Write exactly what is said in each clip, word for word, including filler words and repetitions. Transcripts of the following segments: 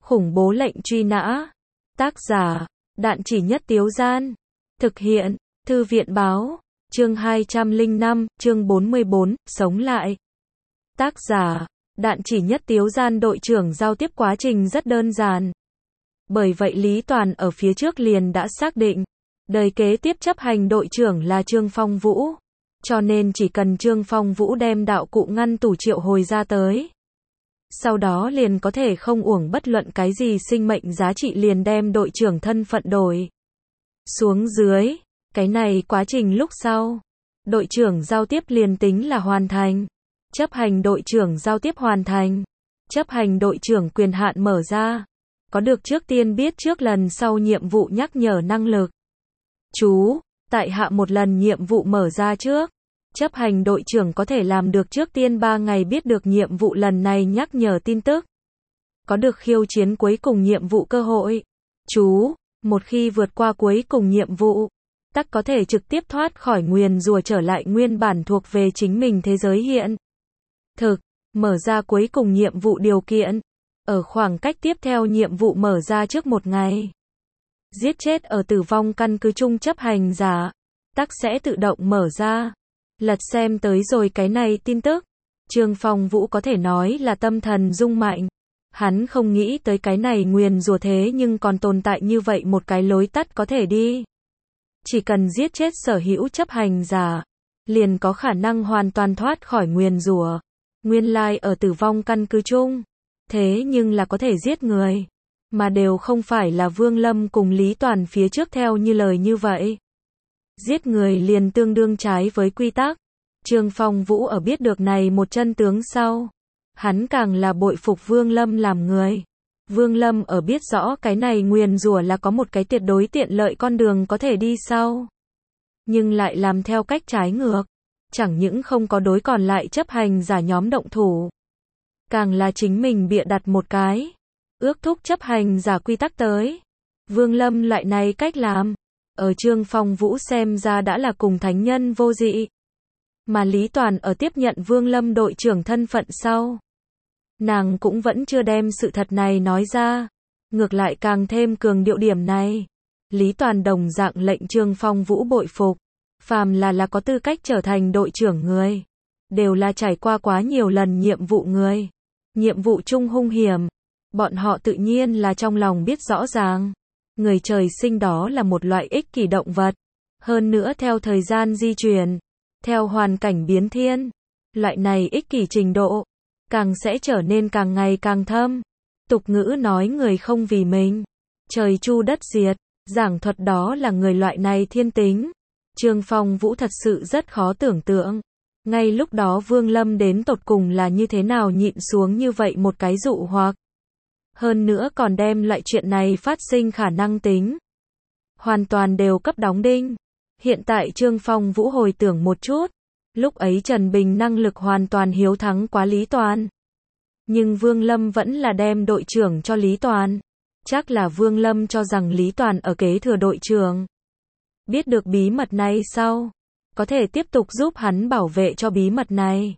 Khủng bố lệnh truy nã. Tác giả, Đạn Chỉ Nhất Tiếu Gian. Thực hiện, Thư viện Báo. Chương hai trăm lẻ năm, chương bốn mươi bốn, sống lại. Tác giả, Đạn Chỉ Nhất Tiếu Gian. Đội trưởng giao tiếp quá trình rất đơn giản. Bởi vậy Lý Toàn ở phía trước liền đã xác định, đời kế tiếp chấp hành đội trưởng là Trương Phong Vũ. Cho nên chỉ cần Trương Phong Vũ đem đạo cụ ngăn tủ triệu hồi ra tới, sau đó liền có thể không uổng bất luận cái gì sinh mệnh giá trị liền đem đội trưởng thân phận đổi xuống dưới. Cái này quá trình lúc sau, đội trưởng giao tiếp liền tính là hoàn thành. Chấp hành đội trưởng giao tiếp hoàn thành. Chấp hành đội trưởng quyền hạn mở ra. Có được trước tiên biết trước lần sau nhiệm vụ nhắc nhở năng lực. Chú, tại hạ một lần nhiệm vụ mở ra trước. Chấp hành đội trưởng có thể làm được trước tiên ba ngày biết được nhiệm vụ lần này nhắc nhở tin tức. Có được khiêu chiến cuối cùng nhiệm vụ cơ hội. Chú, một khi vượt qua cuối cùng nhiệm vụ, tắc có thể trực tiếp thoát khỏi nguyền rủa trở lại nguyên bản thuộc về chính mình thế giới hiện thực. Mở ra cuối cùng nhiệm vụ điều kiện. Ở khoảng cách tiếp theo nhiệm vụ mở ra trước một ngày. Giết chết ở tử vong căn cứ chung chấp hành giả, tắc sẽ tự động mở ra. Lật xem tới rồi cái này tin tức. Trương Phong Vũ có thể nói là tâm thần rung mạnh. Hắn không nghĩ tới cái này nguyền rủa thế nhưng còn tồn tại như vậy một cái lối tắt có thể đi. Chỉ cần giết chết sở hữu chấp hành giả, liền có khả năng hoàn toàn thoát khỏi nguyền rủa. Nguyên lai ở tử vong căn cứ chung, thế nhưng là có thể giết người, mà đều không phải là Vương Lâm cùng Lý Toàn phía trước theo như lời như vậy. Giết người liền tương đương trái với quy tắc. Trương Phong Vũ ở biết được này một chân tướng sau, hắn càng là bội phục Vương Lâm làm người. Vương Lâm ở biết rõ cái này nguyền rủa là có một cái tuyệt đối tiện lợi con đường có thể đi sau, nhưng lại làm theo cách trái ngược. Chẳng những không có đối còn lại chấp hành giả nhóm động thủ, càng là chính mình bịa đặt một cái ước thúc chấp hành giả quy tắc tới. Vương Lâm loại này cách làm, ở Trương Phong Vũ xem ra đã là cùng thánh nhân vô dị. Mà Lý Toàn ở tiếp nhận Vương Lâm đội trưởng thân phận sau, nàng cũng vẫn chưa đem sự thật này nói ra, ngược lại càng thêm cường điệu điểm này. Lý Toàn đồng dạng lệnh Trương Phong Vũ bội phục. Phàm là là có tư cách trở thành đội trưởng người, đều là trải qua quá nhiều lần nhiệm vụ người. Nhiệm vụ chung hung hiểm, bọn họ tự nhiên là trong lòng biết rõ ràng. Người trời sinh đó là một loại ích kỷ động vật. Hơn nữa theo thời gian di chuyển, theo hoàn cảnh biến thiên, loại này ích kỷ trình độ càng sẽ trở nên càng ngày càng thâm. Tục ngữ nói người không vì mình, trời chu đất diệt, giảng thuật đó là người loại này thiên tính. Trương Phong Vũ thật sự rất khó tưởng tượng. Ngay lúc đó Vương Lâm đến tột cùng là như thế nào nhịn xuống như vậy một cái dụ hoặc. Hơn nữa còn đem loại chuyện này phát sinh khả năng tính hoàn toàn đều cấp đóng đinh. Hiện tại Trương Phong Vũ hồi tưởng một chút, lúc ấy Trần Bình năng lực hoàn toàn hiếu thắng quá Lý Toàn. Nhưng Vương Lâm vẫn là đem đội trưởng cho Lý Toàn. Chắc là Vương Lâm cho rằng Lý Toàn ở kế thừa đội trưởng. Biết được bí mật này sau, có thể tiếp tục giúp hắn bảo vệ cho bí mật này.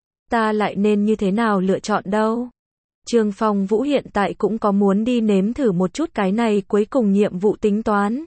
Ta lại nên như thế nào lựa chọn đâu? Trương Phong Vũ hiện tại cũng có muốn đi nếm thử một chút cái này cuối cùng nhiệm vụ tính toán.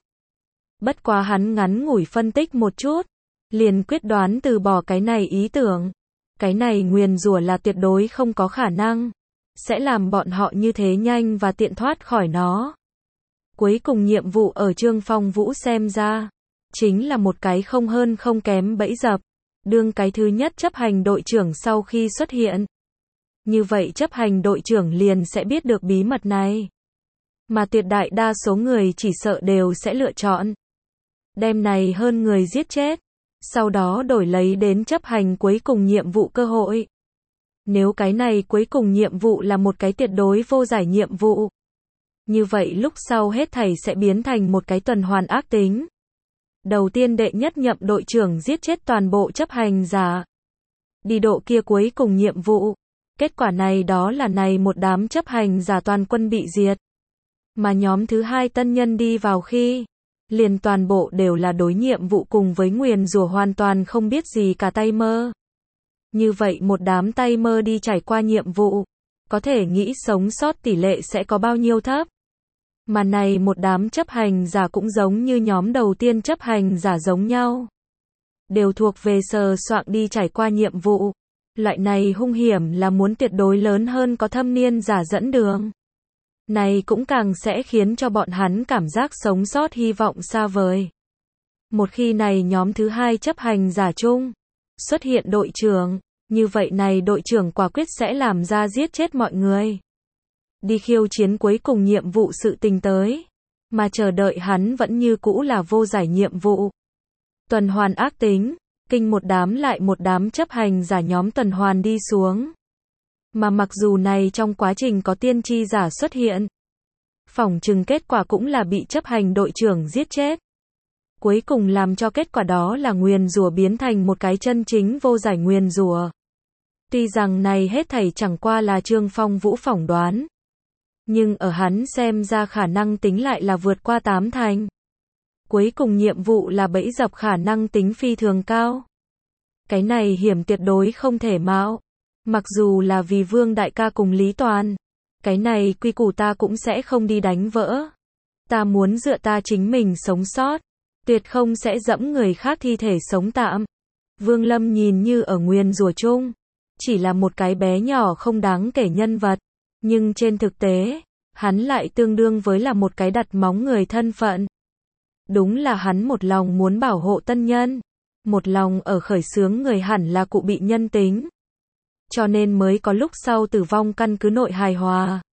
Bất quá hắn ngắn ngủi phân tích một chút, liền quyết đoán từ bỏ cái này ý tưởng. Cái này nguyền rủa là tuyệt đối không có khả năng sẽ làm bọn họ như thế nhanh và tiện thoát khỏi nó. Cuối cùng nhiệm vụ ở Trương Phong Vũ xem ra, chính là một cái không hơn không kém bẫy dập. Đương cái thứ nhất chấp hành đội trưởng sau khi xuất hiện, như vậy chấp hành đội trưởng liền sẽ biết được bí mật này. Mà tuyệt đại đa số người chỉ sợ đều sẽ lựa chọn đem này hơn người giết chết, sau đó đổi lấy đến chấp hành cuối cùng nhiệm vụ cơ hội. Nếu cái này cuối cùng nhiệm vụ là một cái tuyệt đối vô giải nhiệm vụ, như vậy lúc sau hết thảy sẽ biến thành một cái tuần hoàn ác tính. Đầu tiên đệ nhất nhậm đội trưởng giết chết toàn bộ chấp hành giả, đi độ kia cuối cùng nhiệm vụ. Kết quả này đó là này một đám chấp hành giả toàn quân bị diệt. Mà nhóm thứ hai tân nhân đi vào khi, liền toàn bộ đều là đối nhiệm vụ cùng với nguyền rủa hoàn toàn không biết gì cả tay mơ. Như vậy một đám tay mơ đi trải qua nhiệm vụ, có thể nghĩ sống sót tỷ lệ sẽ có bao nhiêu thấp. Mà này một đám chấp hành giả cũng giống như nhóm đầu tiên chấp hành giả giống nhau. Đều thuộc về sờ soạng đi trải qua nhiệm vụ. Loại này hung hiểm là muốn tuyệt đối lớn hơn có thâm niên giả dẫn đường. Này cũng càng sẽ khiến cho bọn hắn cảm giác sống sót hy vọng xa vời. Một khi này nhóm thứ hai chấp hành giả chung xuất hiện đội trưởng, như vậy này đội trưởng quả quyết sẽ làm ra giết chết mọi người. Đi khiêu chiến cuối cùng nhiệm vụ sự tình tới. Mà chờ đợi hắn vẫn như cũ là vô giải nhiệm vụ. Tuần hoàn ác tính, kinh một đám lại một đám chấp hành giả nhóm tuần hoàn đi xuống. Mà mặc dù này trong quá trình có tiên tri giả xuất hiện, phỏng chừng kết quả cũng là bị chấp hành đội trưởng giết chết. Cuối cùng làm cho kết quả đó là nguyền rủa biến thành một cái chân chính vô giải nguyền rủa. Tuy rằng này hết thảy chẳng qua là Trương Phong Vũ phỏng đoán, nhưng ở hắn xem ra khả năng tính lại là vượt qua tám thành. Cuối cùng nhiệm vụ là bẫy dập khả năng tính phi thường cao. Cái này hiểm tuyệt đối không thể mạo. Mặc dù là vì Vương đại ca cùng Lý Toàn, cái này quy củ ta cũng sẽ không đi đánh vỡ. Ta muốn dựa ta chính mình sống sót, tuyệt không sẽ dẫm người khác thi thể sống tạm. Vương Lâm nhìn như ở nguyền rủa chung, chỉ là một cái bé nhỏ không đáng kể nhân vật, nhưng trên thực tế, hắn lại tương đương với là một cái đặt móng người thân phận. Đúng là hắn một lòng muốn bảo hộ tân nhân, một lòng ở khởi xướng người hẳn là cụ bị nhân tính. Cho nên mới có lúc sau tử vong căn cứ nội hài hòa,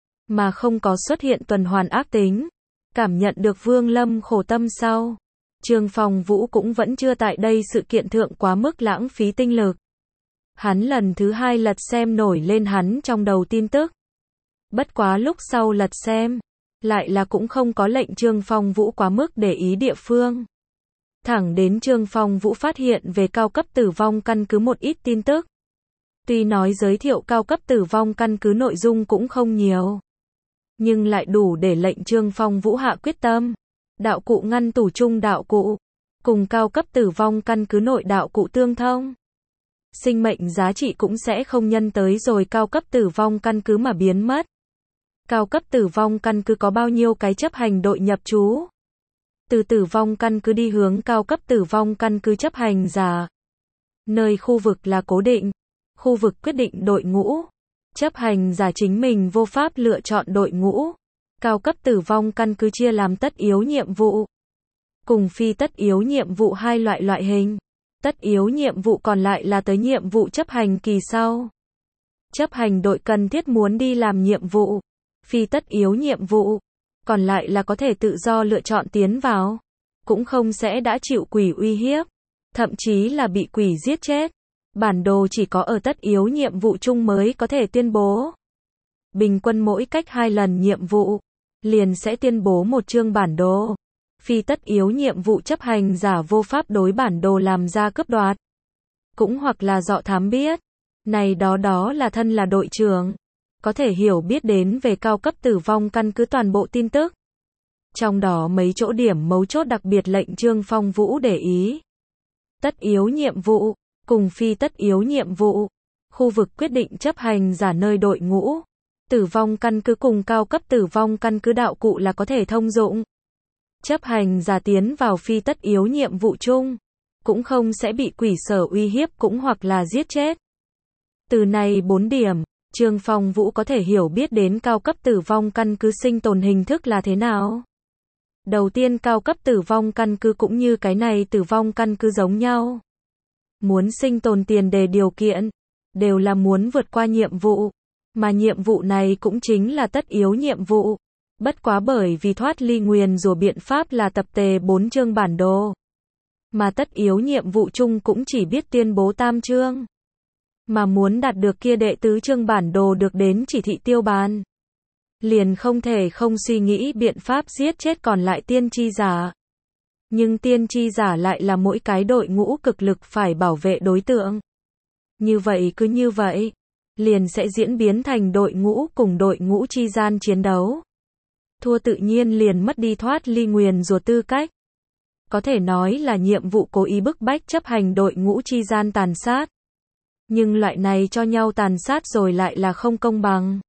mà không có xuất hiện tuần hoàn ác tính. Cảm nhận được Vương Lâm khổ tâm sau, Trương Phong Vũ cũng vẫn chưa tại đây sự kiện thượng quá mức lãng phí tinh lực. Hắn lần thứ hai lật xem nổi lên hắn trong đầu tin tức. Bất quá lúc sau lật xem, lại là cũng không có lệnh Trương Phong Vũ quá mức để ý địa phương. Thẳng đến Trương Phong Vũ phát hiện về cao cấp tử vong căn cứ một ít tin tức. Tuy nói giới thiệu cao cấp tử vong căn cứ nội dung cũng không nhiều, nhưng lại đủ để lệnh Trương Phong Vũ hạ quyết tâm. Đạo cụ ngăn tủ chung đạo cụ, cùng cao cấp tử vong căn cứ nội đạo cụ tương thông. Sinh mệnh giá trị cũng sẽ không nhân tới rồi cao cấp tử vong căn cứ mà biến mất. Cao cấp tử vong căn cứ có bao nhiêu cái chấp hành đội nhập trú? Từ tử vong căn cứ đi hướng cao cấp tử vong căn cứ chấp hành giả. Nơi khu vực là cố định, khu vực quyết định đội ngũ. Chấp hành giả chính mình vô pháp lựa chọn đội ngũ. Cao cấp tử vong căn cứ chia làm tất yếu nhiệm vụ, cùng phi tất yếu nhiệm vụ hai loại loại hình. Tất yếu nhiệm vụ còn lại là tới nhiệm vụ chấp hành kỳ sau. Chấp hành đội cần thiết muốn đi làm nhiệm vụ. Phi tất yếu nhiệm vụ, còn lại là có thể tự do lựa chọn tiến vào. Cũng không sẽ đã chịu quỷ uy hiếp, thậm chí là bị quỷ giết chết. Bản đồ chỉ có ở tất yếu nhiệm vụ chung mới có thể tuyên bố. Bình quân mỗi cách hai lần nhiệm vụ, liền sẽ tuyên bố một chương bản đồ. Phi tất yếu nhiệm vụ chấp hành giả vô pháp đối bản đồ làm ra cướp đoạt. Cũng hoặc là dọ thám biết. Này đó đó là thân là đội trưởng, có thể hiểu biết đến về cao cấp tử vong căn cứ toàn bộ tin tức. Trong đó mấy chỗ điểm mấu chốt đặc biệt lệnh Trương Phong Vũ để ý. Tất yếu nhiệm vụ, cùng phi tất yếu nhiệm vụ. Khu vực quyết định chấp hành giả nơi đội ngũ. Tử vong căn cứ cùng cao cấp tử vong căn cứ đạo cụ là có thể thông dụng. Chấp hành giả tiến vào phi tất yếu nhiệm vụ chung, cũng không sẽ bị quỷ sở uy hiếp cũng hoặc là giết chết. Từ này bốn điểm, Trương Phong Vũ có thể hiểu biết đến cao cấp tử vong căn cứ sinh tồn hình thức là thế nào. Đầu tiên cao cấp tử vong căn cứ cũng như cái này tử vong căn cứ giống nhau. Muốn sinh tồn tiền đề điều kiện, đều là muốn vượt qua nhiệm vụ. Mà nhiệm vụ này cũng chính là tất yếu nhiệm vụ. Bất quá bởi vì thoát ly nguyền rủa biện pháp là tập tề bốn chương bản đồ. Mà tất yếu nhiệm vụ chung cũng chỉ biết tuyên bố tam chương. Mà muốn đạt được kia đệ tứ chương bản đồ được đến chỉ thị tiêu bàn. Liền không thể không suy nghĩ biện pháp giết chết còn lại tiên tri giả. Nhưng tiên tri giả lại là mỗi cái đội ngũ cực lực phải bảo vệ đối tượng. Như vậy cứ như vậy, liền sẽ diễn biến thành đội ngũ cùng đội ngũ chi gian chiến đấu. Thua tự nhiên liền mất đi thoát ly nguyền rủa tư cách. Có thể nói là nhiệm vụ cố ý bức bách chấp hành đội ngũ chi gian tàn sát. Nhưng loại này cho nhau tàn sát rồi lại là không công bằng.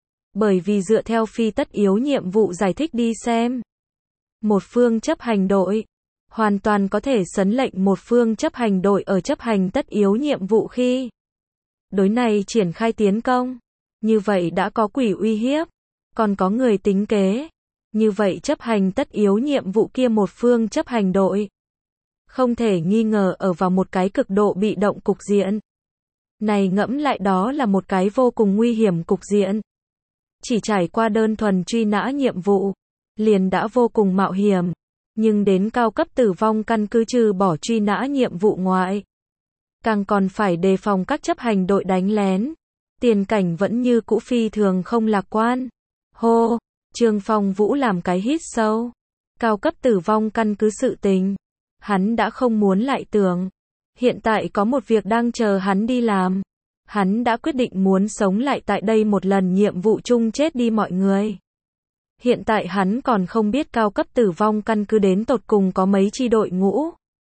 Bởi vì dựa theo phi tất yếu nhiệm vụ giải thích đi xem. Một phương chấp hành đội hoàn toàn có thể sấn lệnh một phương chấp hành đội ở chấp hành tất yếu nhiệm vụ khi đối này triển khai tiến công. Như vậy đã có quỷ uy hiếp, còn có người tính kế. Như vậy chấp hành tất yếu nhiệm vụ kia một phương chấp hành đội không thể nghi ngờ ở vào một cái cực độ bị động cục diện. Này ngẫm lại đó là một cái vô cùng nguy hiểm cục diện. Chỉ trải qua đơn thuần truy nã nhiệm vụ, liền đã vô cùng mạo hiểm. Nhưng đến cao cấp tử vong căn cứ trừ bỏ truy nã nhiệm vụ ngoại, càng còn phải đề phòng các chấp hành đội đánh lén. Tiền cảnh vẫn như cũ phi thường không lạc quan. Hô, Trương Phong Vũ làm cái hít sâu. Cao cấp tử vong căn cứ sự tình, hắn đã không muốn lại tưởng. Hiện tại có một việc đang chờ hắn đi làm. Hắn đã quyết định muốn sống lại tại đây một lần nhiệm vụ chung chết đi mọi người. Hiện tại hắn còn không biết cao cấp tử vong căn cứ đến tột cùng có mấy chi đội ngũ.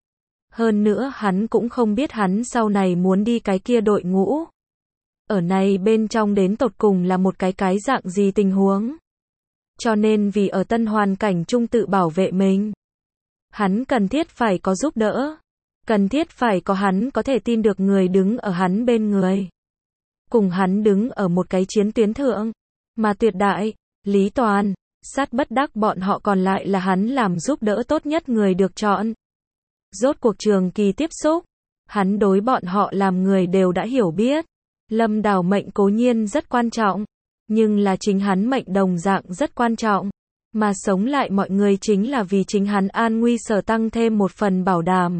Hơn nữa hắn cũng không biết hắn sau này muốn đi cái kia đội ngũ. Ở này bên trong đến tột cùng là một cái cái dạng gì tình huống. Cho nên vì ở tân hoàn cảnh chung tự bảo vệ mình, hắn cần thiết phải có giúp đỡ. Cần thiết phải có hắn có thể tin được người đứng ở hắn bên người. Cùng hắn đứng ở một cái chiến tuyến thượng. Mà Tuyệt Đại, Lý Toàn, Sát Bất Đắc bọn họ còn lại là hắn làm giúp đỡ tốt nhất người được chọn. Rốt cuộc trường kỳ tiếp xúc, hắn đối bọn họ làm người đều đã hiểu biết. Lâm Đào mệnh cố nhiên rất quan trọng, nhưng là chính hắn mệnh đồng dạng rất quan trọng. Mà sống lại mọi người chính là vì chính hắn an nguy sở tăng thêm một phần bảo đảm.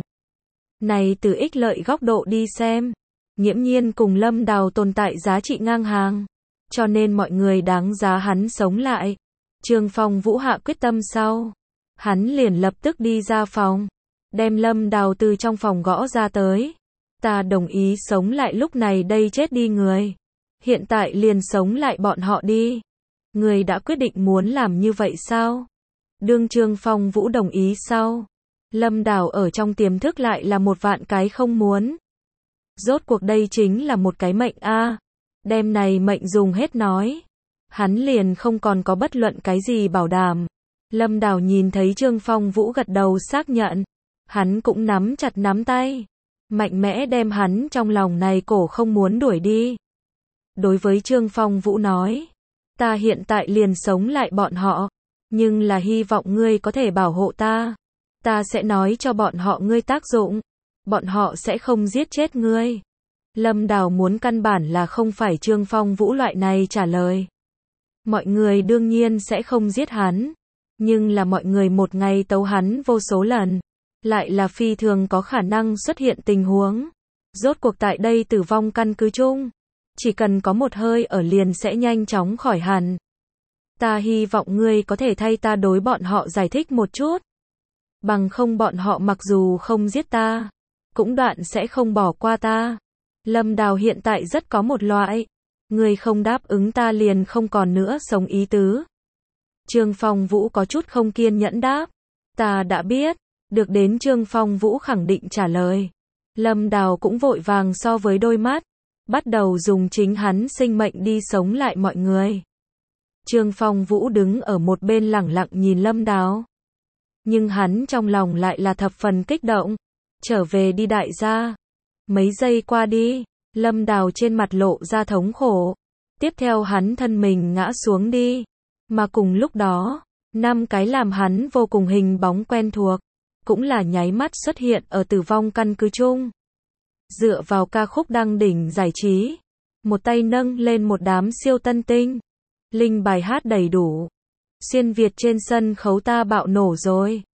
Này từ ích lợi góc độ đi xem, nghiễm nhiên cùng Lâm Đào tồn tại giá trị ngang hàng. Cho nên mọi người đáng giá hắn sống lại. Trương Phong Vũ hạ quyết tâm sau, hắn liền lập tức đi ra phòng, đem Lâm Đào từ trong phòng gõ ra tới. Ta đồng ý sống lại lúc này đây chết đi người. Hiện tại liền sống lại bọn họ đi. Người đã quyết định muốn làm như vậy sao? Đương Trương Phong Vũ đồng ý sau, Lâm Đào ở trong tiềm thức lại là một vạn cái không muốn. Rốt cuộc đây chính là một cái mệnh a. À. Đem này mệnh dùng hết nói, hắn liền không còn có bất luận cái gì bảo đảm. Lâm Đào nhìn thấy Trương Phong Vũ gật đầu xác nhận, hắn cũng nắm chặt nắm tay, mạnh mẽ đem hắn trong lòng này cổ không muốn đuổi đi. Đối với Trương Phong Vũ nói, ta hiện tại liền sống lại bọn họ, nhưng là hy vọng ngươi có thể bảo hộ ta. Ta sẽ nói cho bọn họ ngươi tác dụng, bọn họ sẽ không giết chết ngươi. Lâm Đào muốn căn bản là không phải Trương Phong Vũ loại này trả lời. Mọi người đương nhiên sẽ không giết hắn, nhưng là mọi người một ngày tấu hắn vô số lần, lại là phi thường có khả năng xuất hiện tình huống. Rốt cuộc tại đây tử vong căn cứ chung, chỉ cần có một hơi ở liền sẽ nhanh chóng khỏi hẳn. Ta hy vọng ngươi có thể thay ta đối bọn họ giải thích một chút. Bằng không bọn họ mặc dù không giết ta, cũng đoạn sẽ không bỏ qua ta. Lâm Đào hiện tại rất có một loại, ngươi không đáp ứng ta liền không còn nữa sống ý tứ. Trương Phong Vũ có chút không kiên nhẫn đáp, ta đã biết. Được đến Trương Phong Vũ khẳng định trả lời, Lâm Đào cũng vội vàng so với đôi mắt, bắt đầu dùng chính hắn sinh mệnh đi sống lại mọi người. Trương Phong Vũ đứng ở một bên lẳng lặng nhìn Lâm Đào, nhưng hắn trong lòng lại là thập phần kích động. Trở về đi đại gia. Mấy giây qua đi, Lâm Đào trên mặt lộ ra thống khổ. Tiếp theo hắn thân mình ngã xuống đi. Mà cùng lúc đó, năm cái làm hắn vô cùng hình bóng quen thuộc, cũng là nháy mắt xuất hiện ở tử vong căn cứ chung. Dựa vào ca khúc đăng đỉnh giải trí, một tay nâng lên một đám siêu tân tinh. Linh bài hát đầy đủ. Xuyên Việt trên sân khấu ta bạo nổ rồi.